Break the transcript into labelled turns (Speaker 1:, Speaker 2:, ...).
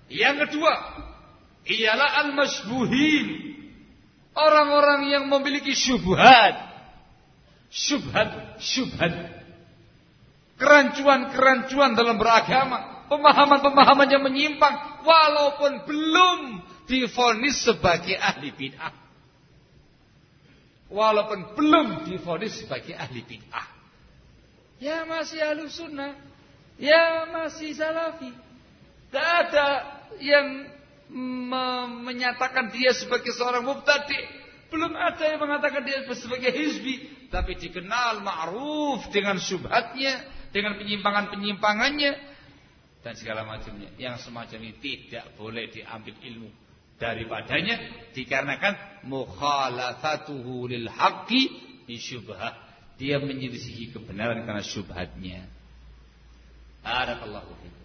Speaker 1: Yang kedua, ialah al-masbuhin. Orang-orang yang memiliki syubhat. Syubhat. Kerancuan-kerancuan dalam beragama, pemahaman-pemahaman yang menyimpang walaupun belum divonis sebagai ahli bid'ah. Walaupun belum divonis sebagai ahli bid'ah. Ya masih ahli sunnah, ya masih salafi. Tidak ada yang menyatakan dia sebagai seorang mubtadi'. Belum ada yang mengatakan dia sebagai hizbi, tapi dikenal ma'ruf dengan syubhatnya, dengan penyimpangan-penyimpangannya dan segala macamnya. Yang semacam ini tidak boleh diambil ilmu daripadanya dikarenakan mukhalafatuhu lil haqqi bi syubhah. Dia menyelisihi kebenaran karena syubhatnya. Barakallahu fiik.